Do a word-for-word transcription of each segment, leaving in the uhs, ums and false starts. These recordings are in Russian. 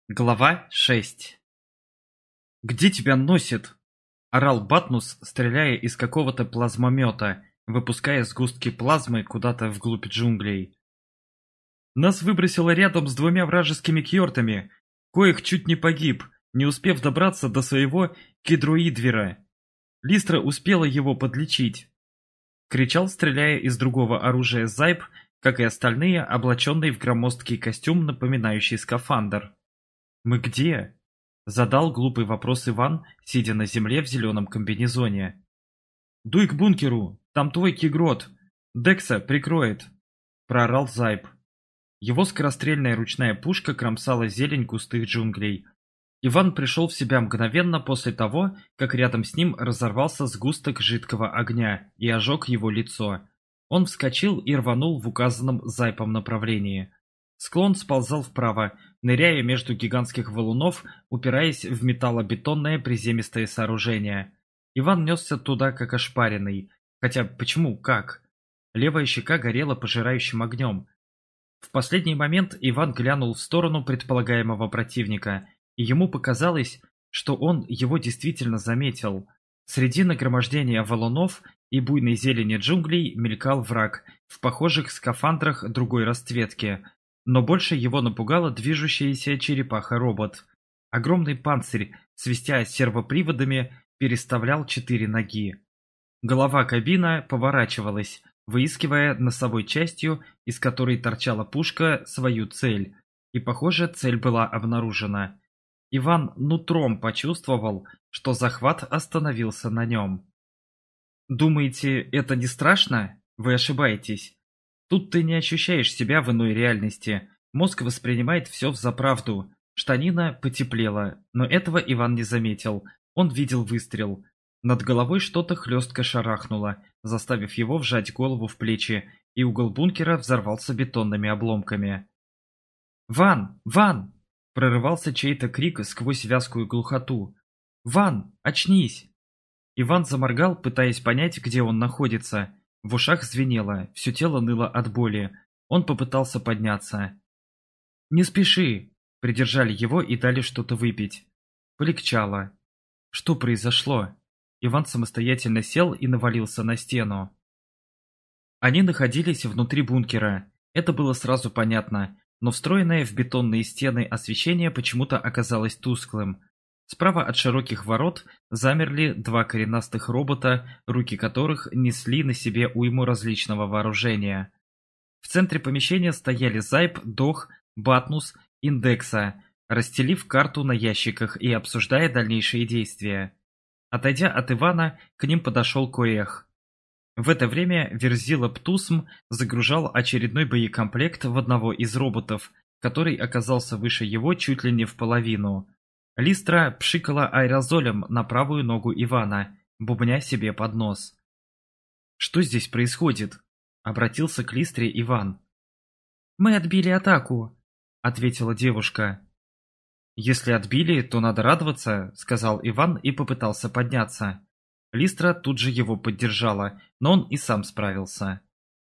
Глава шесть. «Где тебя носит?» – орал Батнус, стреляя из какого-то плазмомета, выпуская сгустки плазмы куда-то вглубь джунглей. «Нас выбросило рядом с двумя вражескими кьортами, коих чуть не погиб, не успев добраться до своего кедруидвера. Листра успела его подлечить», – кричал, стреляя из другого оружия Зайб, как и остальные, облаченные в громоздкий костюм, напоминающий скафандр. «Мы где?» – задал глупый вопрос Иван, сидя на земле в зеленом комбинезоне. «Дуй к бункеру, там твой кигрот. Декса прикроет», – проорал Зайб. Его скорострельная ручная пушка кромсала зелень густых джунглей. Иван пришел в себя мгновенно после того, как рядом с ним разорвался сгусток жидкого огня и ожег его лицо. Он вскочил и рванул в указанном Зайбом направлении. Склон сползал вправо, ныряя между гигантских валунов, упираясь в металлобетонное приземистое сооружение. Иван несся туда как ошпаренный. Хотя почему как? Левая щека горела пожирающим огнем. В последний момент Иван глянул в сторону предполагаемого противника, и ему показалось, что он его действительно заметил. Среди нагромождения валунов и буйной зелени джунглей мелькал враг в похожих скафандрах другой расцветки. Но больше его напугала движущаяся черепаха-робот. Огромный панцирь, свистя сервоприводами, переставлял четыре ноги. Голова кабина поворачивалась, выискивая носовой частью, из которой торчала пушка, свою цель. И, похоже, цель была обнаружена. Иван нутром почувствовал, что захват остановился на нем. «Думаете, это не страшно? Вы ошибаетесь. Тут ты не ощущаешь себя в иной реальности. Мозг воспринимает все взаправду. Штанина потеплела, но этого Иван не заметил. Он видел выстрел. Над головой что-то хлестко шарахнуло, заставив его вжать голову в плечи, и угол бункера взорвался бетонными обломками. «Ван! Ван!» – прорывался чей-то крик сквозь вязкую глухоту. «Ван, очнись!» Иван заморгал, пытаясь понять, где он находится. В ушах звенело, все тело ныло от боли. Он попытался подняться. «Не спеши!» – придержали его и дали что-то выпить. Полегчало. Что произошло? Иван самостоятельно сел и навалился на стену. Они находились внутри бункера. Это было сразу понятно, но встроенное в бетонные стены освещение почему-то оказалось тусклым. Справа от широких ворот замерли два коренастых робота, руки которых несли на себе уйму различного вооружения. В центре помещения стояли Зайб, Дох, Батнус, Индекса, расстелив карту на ящиках и обсуждая дальнейшие действия. Отойдя от Ивана, к ним подошел Коэх. В это время Верзила Птусм загружал очередной боекомплект в одного из роботов, который оказался выше его чуть ли не в половину. Листра пшикала аэрозолем на правую ногу Ивана, бубня себе под нос. «Что здесь происходит?» — обратился к Листре Иван. «Мы отбили атаку», — ответила девушка. «Если отбили, то надо радоваться», — сказал Иван и попытался подняться. Листра тут же его поддержала, но он и сам справился.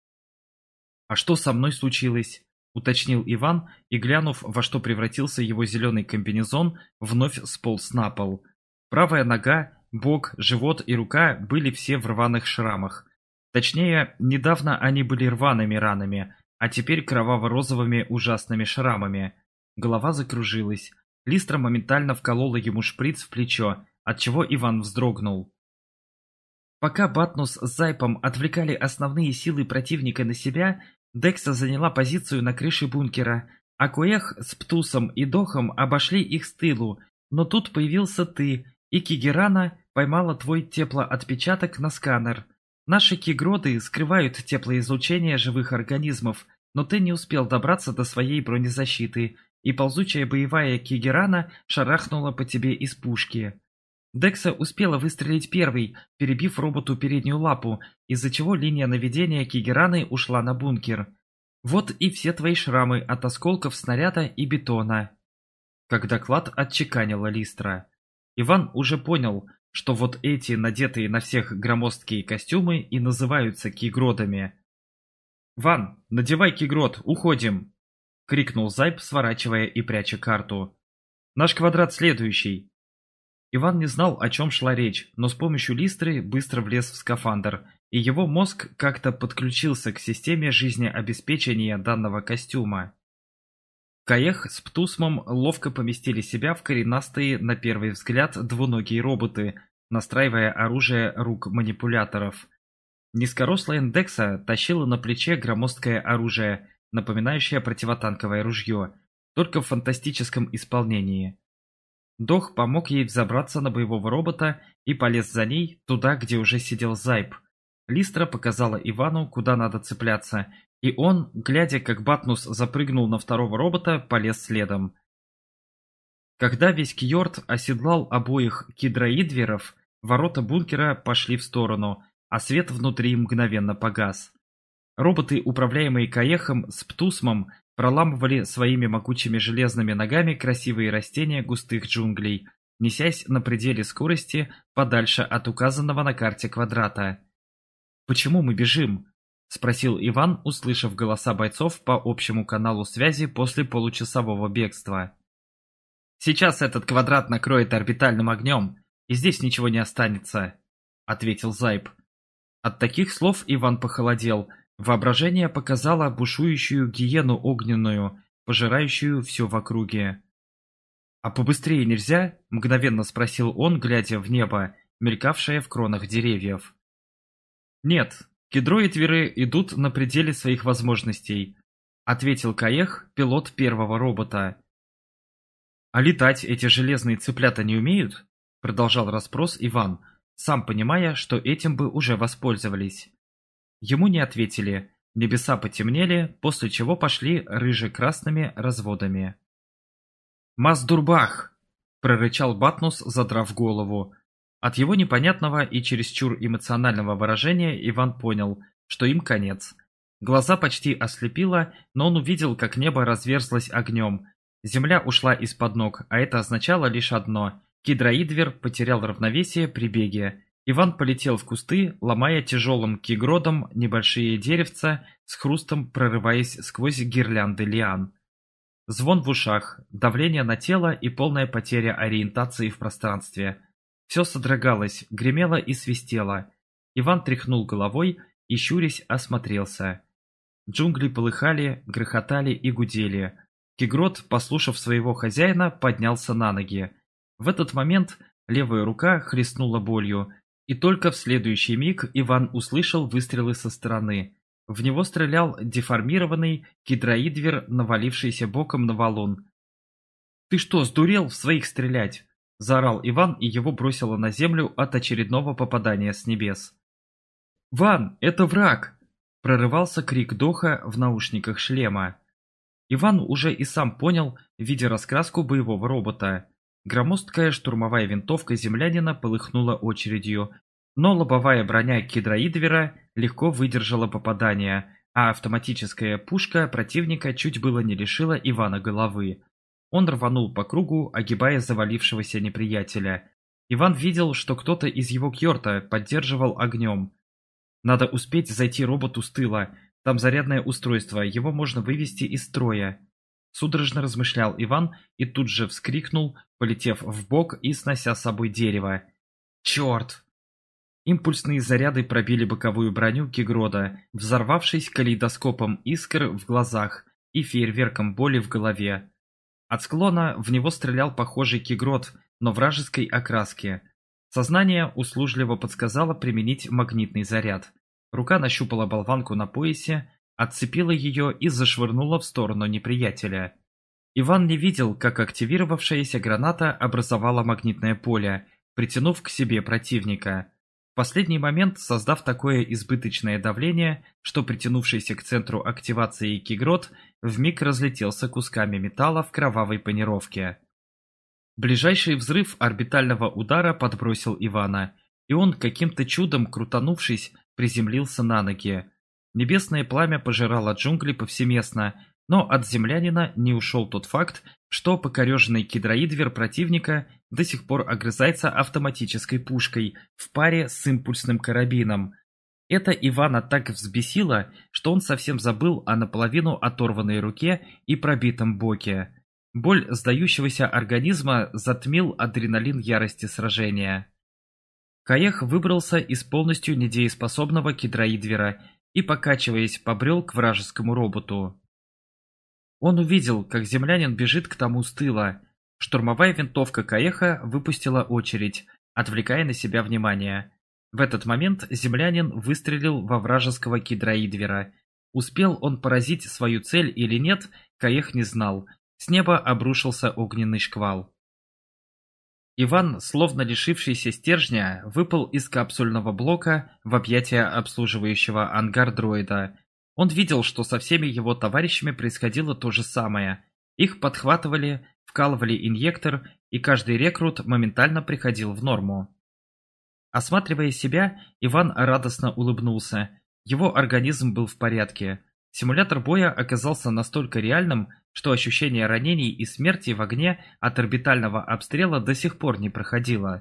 «А что со мной случилось?» — уточнил Иван и, глянув, во что превратился его зеленый комбинезон, вновь сполз на пол. Правая нога, бок, живот и рука были все в рваных шрамах. Точнее, недавно они были рваными ранами, а теперь кроваво-розовыми ужасными шрамами. Голова закружилась. Листра моментально вколола ему шприц в плечо, отчего Иван вздрогнул. Пока Батнус с Зайпом отвлекали основные силы противника на себя, Декса заняла позицию на крыше бункера, а Коэх с Птусом и Дохом обошли их с тылу, но тут появился ты, и Кигерана поймала твой теплоотпечаток на сканер. Наши кигроды скрывают теплоизлучение живых организмов, но ты не успел добраться до своей бронезащиты, и ползучая боевая Кигерана шарахнула по тебе из пушки. Декса успела выстрелить первой, перебив роботу переднюю лапу, из-за чего линия наведения Кигераны ушла на бункер. Вот и все твои шрамы от осколков снаряда и бетона. Как доклад отчеканила Листра. Иван уже понял, что вот эти надетые на всех громоздкие костюмы и называются кигродами. «Ван, надевай кигрод, уходим!» — крикнул Зайб, сворачивая и пряча карту. Наш квадрат следующий. Иван не знал, о чем шла речь, но с помощью листры быстро влез в скафандр, и его мозг как-то подключился к системе жизнеобеспечения данного костюма. Каех с Птусмом ловко поместили себя в коренастые, на первый взгляд, двуногие роботы, настраивая оружие рук манипуляторов. Низкорослая Индекса тащила на плече громоздкое оружие, напоминающее противотанковое ружье, только в фантастическом исполнении. Дох помог ей взобраться на боевого робота и полез за ней туда, где уже сидел Зайб. Листра показала Ивану, куда надо цепляться, и он, глядя, как Батнус запрыгнул на второго робота, полез следом. Когда весь Кьорд оседлал обоих кидроидверов, ворота бункера пошли в сторону, а свет внутри мгновенно погас. Роботы, управляемые Каехом с Птусмом, проламывали своими могучими железными ногами красивые растения густых джунглей, несясь на пределе скорости подальше от указанного на карте квадрата. «Почему мы бежим?» – спросил Иван, услышав голоса бойцов по общему каналу связи после получасового бегства. «Сейчас этот квадрат накроет орбитальным огнем, и здесь ничего не останется», – ответил Зайб. От таких слов Иван похолодел. Воображение показало бушующую гиену огненную, пожирающую все в округе. «А побыстрее нельзя?» – мгновенно спросил он, глядя в небо, мелькавшее в кронах деревьев. «Нет, кедроидверы идут на пределе своих возможностей», – ответил Каех, пилот первого робота. «А летать эти железные цыплята не умеют?» – продолжал расспрос Иван, сам понимая, что этим бы уже воспользовались. Ему не ответили, небеса потемнели, после чего пошли рыже-красными разводами. «Маздурбах!» – прорычал Батнус, задрав голову. От его непонятного и чересчур эмоционального выражения Иван понял, что им конец. Глаза почти ослепило, но он увидел, как небо разверзлось огнем. Земля ушла из-под ног, а это означало лишь одно – кидроидвер потерял равновесие при беге. Иван полетел в кусты, ломая тяжелым кигродом небольшие деревца, с хрустом прорываясь сквозь гирлянды лиан. Звон в ушах, давление на тело и полная потеря ориентации в пространстве. Все содрогалось, гремело и свистело. Иван тряхнул головой и, щурясь, осмотрелся. Джунгли полыхали, грохотали и гудели. Кигрод, послушав своего хозяина, поднялся на ноги. В этот момент левая рука хлестнула болью, и только в следующий миг Иван услышал выстрелы со стороны. В него стрелял деформированный кидроидвер, навалившийся боком на валун. «Ты что, сдурел в своих стрелять?» – заорал Иван, и его бросило на землю от очередного попадания с небес. «Ван, это враг!» – прорывался крик Доха в наушниках шлема. Иван уже и сам понял, видя раскраску боевого робота. Громоздкая штурмовая винтовка землянина полыхнула очередью, но лобовая броня кидроидвера легко выдержала попадание, а автоматическая пушка противника чуть было не лишила Ивана головы. Он рванул по кругу, огибая завалившегося неприятеля. Иван видел, что кто-то из его кьорта поддерживал огнем. Надо успеть зайти роботу с тыла, там зарядное устройство, его можно вывести из строя. Судорожно размышлял Иван и тут же вскрикнул, полетев в бок и снося с собой дерево. «Черт!» Импульсные заряды пробили боковую броню Кигрода, взорвавшись калейдоскопом искр в глазах и фейерверком боли в голове. От склона в него стрелял похожий Кигрод, но вражеской окраски. Сознание услужливо подсказало применить магнитный заряд. Рука нащупала болванку на поясе, отцепила ее и зашвырнула в сторону неприятеля. Иван не видел, как активировавшаяся граната образовала магнитное поле, притянув к себе противника. В последний момент создав такое избыточное давление, что притянувшийся к центру активации Кигрод вмиг разлетелся кусками металла в кровавой панировке. Ближайший взрыв орбитального удара подбросил Ивана, и он, каким-то чудом крутанувшись, приземлился на ноги. Небесное пламя пожирало джунгли повсеместно, но от землянина не ушел тот факт, что покореженный кидроидвер противника до сих пор огрызается автоматической пушкой в паре с импульсным карабином. Это Ивана так взбесило, что он совсем забыл о наполовину оторванной руке и пробитом боке. Боль сдающегося организма затмил адреналин ярости сражения. Каех выбрался из полностью недееспособного кедроидвера и, покачиваясь, побрел к вражескому роботу. Он увидел, как землянин бежит к тому с тыла. Штурмовая винтовка Каеха выпустила очередь, отвлекая на себя внимание. В этот момент землянин выстрелил во вражеского кедроидвера. Успел он поразить свою цель или нет, Каех не знал. С неба обрушился огненный шквал. Иван, словно лишившийся стержня, выпал из капсульного блока в объятия обслуживающего ангар дроида. Он видел, что со всеми его товарищами происходило то же самое. Их подхватывали, вкалывали инъектор, и каждый рекрут моментально приходил в норму. Осматривая себя, Иван радостно улыбнулся. Его организм был в порядке. Симулятор боя оказался настолько реальным, что ощущение ранений и смерти в огне от орбитального обстрела до сих пор не проходило.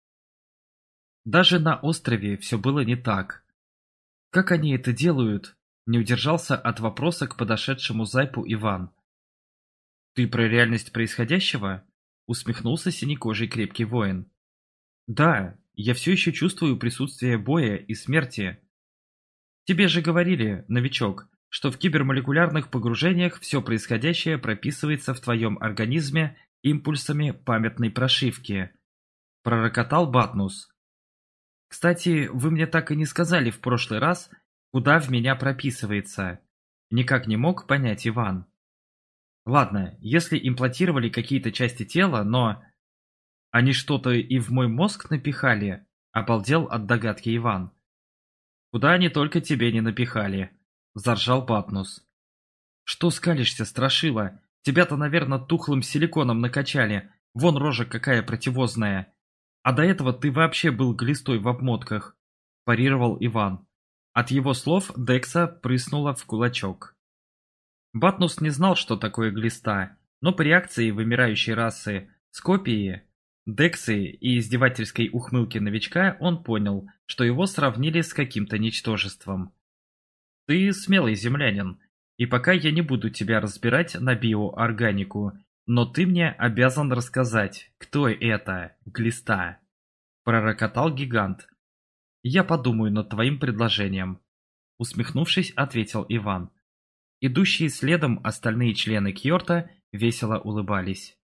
Даже на острове все было не так. Как они это делают? Не удержался от вопроса к подошедшему Зайпу Иван. «Ты про реальность происходящего?» Усмехнулся синекожий крепкий воин. «Да, я все еще чувствую присутствие боя и смерти. Тебе же говорили, новичок, что в кибермолекулярных погружениях все происходящее прописывается в твоем организме импульсами памятной прошивки», — пророкотал Батнус. «Кстати, вы мне так и не сказали в прошлый раз, куда в меня прописывается», — никак не мог понять Иван. «Ладно, если имплантировали какие-то части тела, но...» «Они что-то и в мой мозг напихали?» — обалдел от догадки Иван. «Куда они только тебе не напихали?» — заржал Батнус. «Что скалишься, страшила? Тебя-то, наверное, тухлым силиконом накачали. Вон рожа какая противозная. А до этого ты вообще был глистой в обмотках», – парировал Иван. От его слов Декса прыснула в кулачок. Батнус не знал, что такое глиста, но по реакции вымирающей расы Скопии, Дексы и издевательской ухмылке новичка он понял, что его сравнили с каким-то ничтожеством. «Ты смелый землянин, и пока я не буду тебя разбирать на биоорганику, но ты мне обязан рассказать, кто это, глиста», – пророкотал гигант. «Я подумаю над твоим предложением», – усмехнувшись, ответил Иван. Идущие следом остальные члены Кьорта весело улыбались.